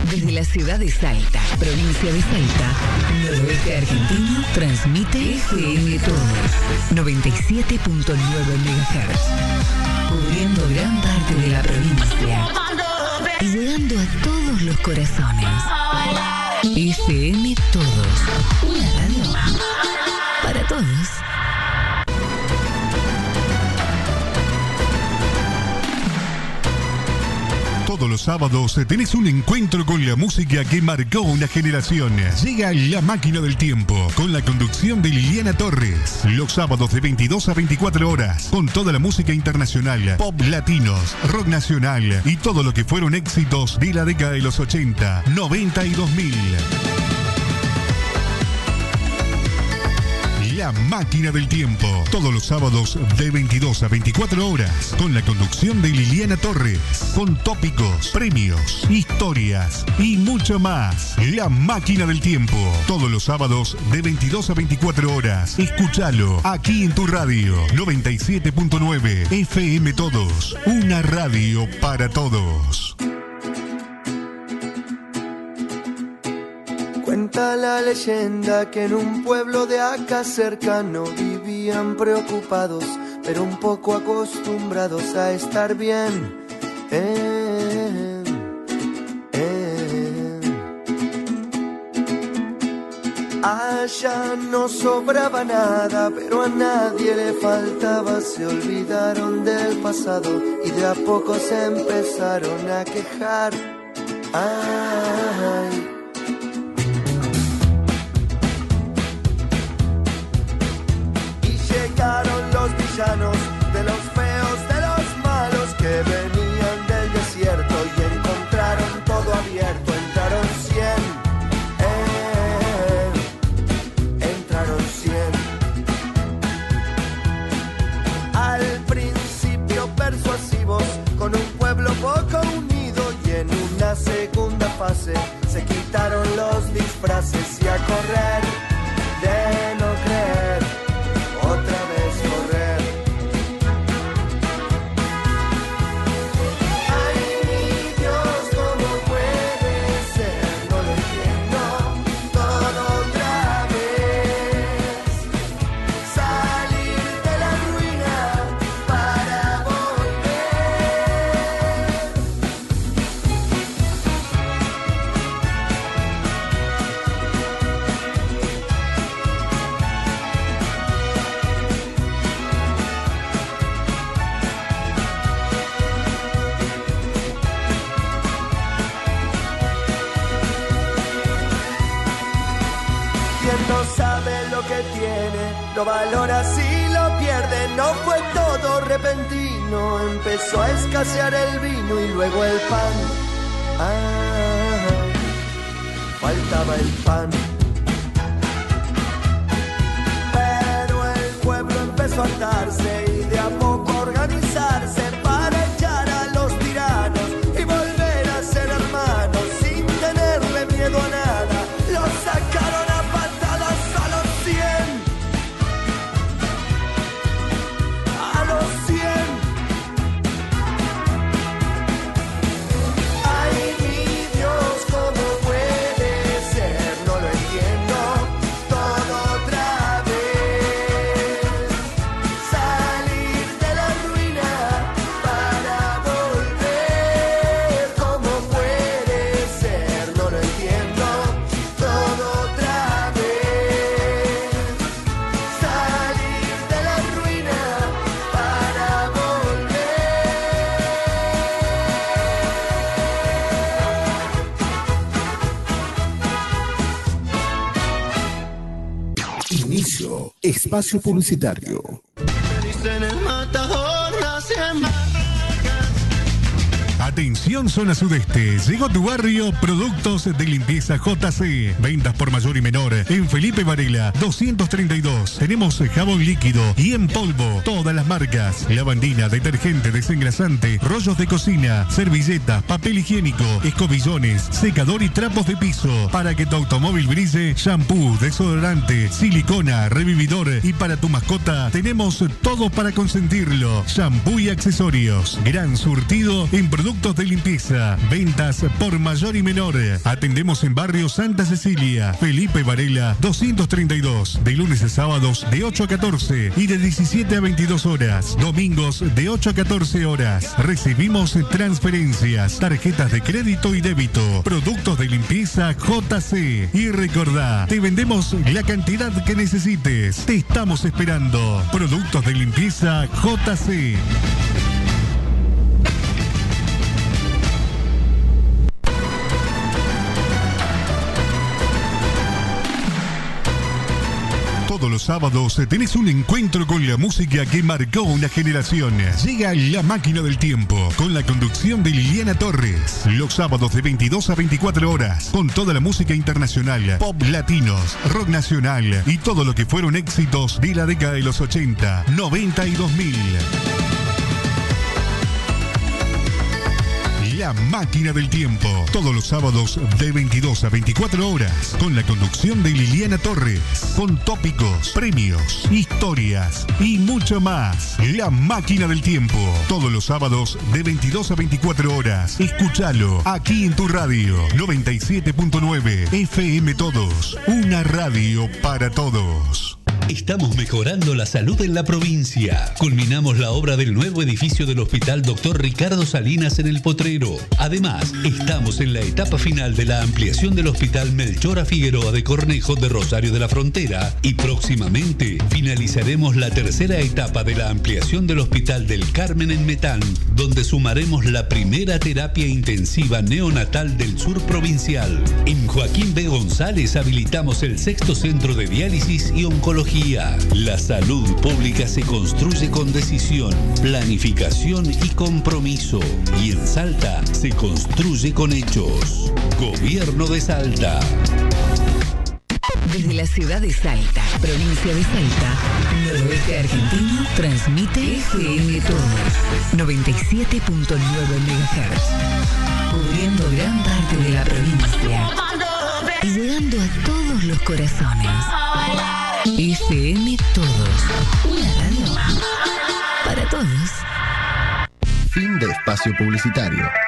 Desde la ciudad de Salta, provincia de Salta, noroeste argentino, transmite FM Todos, 97.9 MHz, cubriendo gran parte de la provincia y llegando a todos los corazones. FM Todos, una radio para todos. Todos los sábados tenés un encuentro con la música que marcó una generación. Llega La Máquina del Tiempo, con la conducción de Liliana Torres. Los sábados de 22 a 24 horas, con toda la música internacional, pop latinos, rock nacional y todo lo que fueron éxitos de la década de los 80, 90 y 2000. La Máquina del Tiempo, todos los sábados de 22 a 24 horas, con la conducción de Liliana Torres, con tópicos, premios, historias y mucho más. La Máquina del Tiempo, todos los sábados de 22 a 24 horas. Escúchalo aquí en tu radio, 97.9 FM Todos, una radio para todos. Cuenta la leyenda que en un pueblo de acá cercano vivían preocupados, pero un poco acostumbrados a estar bien. Allá no sobraba nada, pero a nadie le faltaba. Se olvidaron del pasado y de a poco se empezaron a quejar. Ay. Llegaron los villanos, de los feos, de los malos, que venían del desierto y encontraron todo abierto. Entraron 100, al principio persuasivos, con un pueblo poco unido, y en una segunda fase se quitaron los disfraces y a correr de no creer. Otra vez correr. Ay, mi Dios, ¿cómo puede ser? No lo entiendo. Todo otra vez. Salir de la ruina para volver. Quien no sabe lo que tiene, lo valora si lo pierde. No fue todo repentino, empezó a escasear el vino y luego el pan. Faltaba el pan. Pero el pueblo empezó a hartarse y de a poco organizarse para echar a los tiranos y volver a ser hermanos sin tenerle miedo a nada. Los sacaron a patadas a los 100. A los 100. Ay, mi Dios, ¿cómo puede ser? No lo entiendo. Todo otra vez. Salir de la ruina para volver. ¿Cómo puede ser? No lo entiendo. Todo otra vez. Salir de la ruina para volver. Inicio espacio publicitario. Dicen el matador nace en Atención zona sudeste, llegó a tu barrio Productos de Limpieza JC. Ventas por mayor y menor en Felipe Varela 232. Tenemos jabón líquido y en polvo, todas las marcas: lavandina, detergente, desengrasante, rollos de cocina, servilletas, papel higiénico, escobillones, secador y trapos de piso. Para que tu automóvil brille, shampoo, desodorante, silicona, revividor, y para tu mascota tenemos todo para consentirlo. Shampoo y accesorios. Gran surtido en productos productos de limpieza, ventas por mayor y menor. Atendemos en barrio Santa Cecilia, Felipe Varela 232, de lunes a sábados de 8 a 14 y de 17 a 22 horas, domingos de 8 a 14 horas. Recibimos transferencias, tarjetas de crédito y débito, productos de limpieza JC. Y recordá, te vendemos la cantidad que necesites. Te estamos esperando. Productos de limpieza JC. Todos los sábados tenés un encuentro con la música que marcó una generación. Llega La Máquina del Tiempo con la conducción de Liliana Torres. Los sábados de 22 a 24 horas con toda la música internacional, pop latinos, rock nacional y todo lo que fueron éxitos de la década de los 80, 90 y 2000. La Máquina del Tiempo, todos los sábados de 22 a 24 horas, con la conducción de Liliana Torres, con tópicos, premios, historias y mucho más. La Máquina del Tiempo, todos los sábados de 22 a 24 horas. Escúchalo aquí en tu radio, 97.9 FM Todos, una radio para todos. Estamos mejorando la salud en la provincia. Culminamos la obra del nuevo edificio del Hospital Dr. Ricardo Salinas en El Potrero. Además, estamos en la etapa final de la ampliación del Hospital Melchora Figueroa de Cornejo de Rosario de la Frontera y próximamente finalizaremos la tercera etapa de la ampliación del Hospital del Carmen en Metán, donde sumaremos la primera terapia intensiva neonatal del sur provincial. En Joaquín B. González habilitamos el 6º centro de diálisis y oncología. La salud pública se construye con decisión, planificación y compromiso. Y en Salta se construye con hechos. Gobierno de Salta. Desde la ciudad de Salta, provincia de Salta, noroeste argentino, transmite FM Todo, 97.9 MHz, cubriendo gran parte de la provincia y llegando a todos los corazones. FM Todos, una radio para todos. Fin de espacio publicitario.